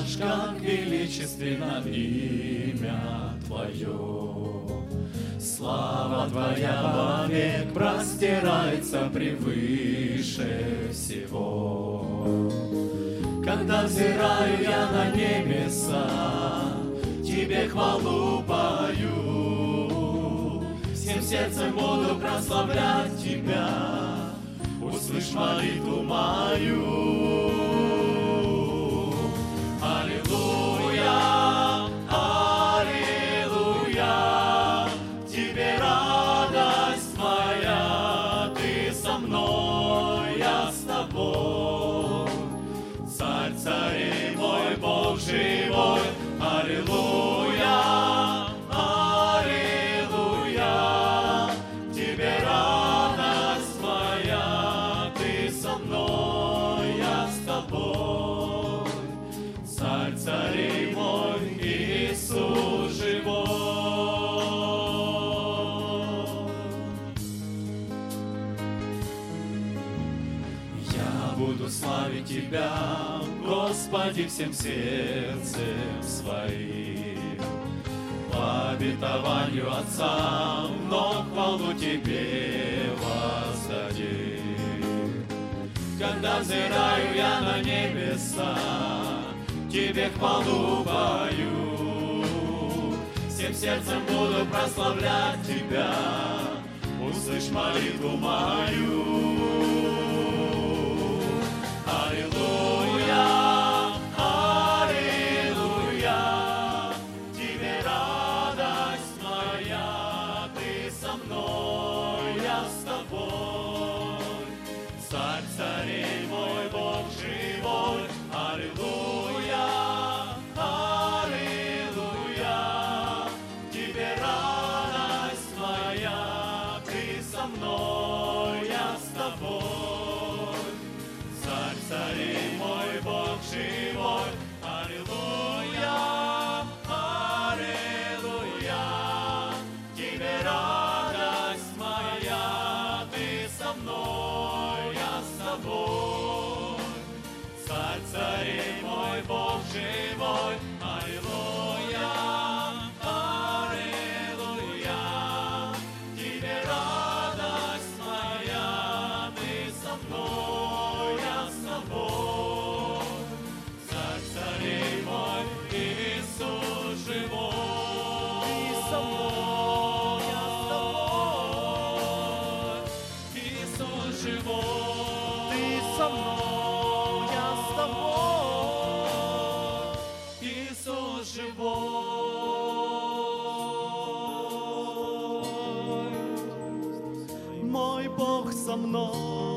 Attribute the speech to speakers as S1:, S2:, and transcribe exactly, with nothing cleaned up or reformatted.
S1: аж как величественно имя Твое. Слава Твоя вовек простирается превыше всего. Когда взираю я на небеса, Тебе хвалу пою, всем сердцем буду прославлять Тебя, услышь молитву мою. Аллилуйя, аллилуйя, Тебе радость моя, Ты со мной, я с Тобой. Царь царей мой, Бог живой, аллилуйя, аллилуйя, Тебе радость моя, Ты со мной, я с Тобой. Царь царей мой, Иисус живой. Я буду славить Тебя, Господи, всем сердцем своим, по обетованию Отца, но хвалу Тебе воздадим. Когда взираю я на небеса, Тебе хвалу пою, всем сердцем буду прославлять Тебя, услышь молитву мою. Аллилуйя, аллилуйя, Тебе радость моя, Ты со мной, я с Тобой. Царь царей мой, Бог живой, аллилуйя, аллилуйя, Тебе радость моя, Ты со мной, я с Тобой. Царь царей мой, Бог живой, аллилуйя, аллилуйя, Тебе радость моя, Ты со мной, я с Тобой. Царь царей мой, Бог живой, аллилуйя, аллилуйя, Тебе радость моя, Ты со мной, я с Тобой. Царь царей мой, Иисус живой. Ты со мной, я с Тобой. Иисус живой. Ты со мной, я с Тобой. Иисус живой. Мой Бог со мной.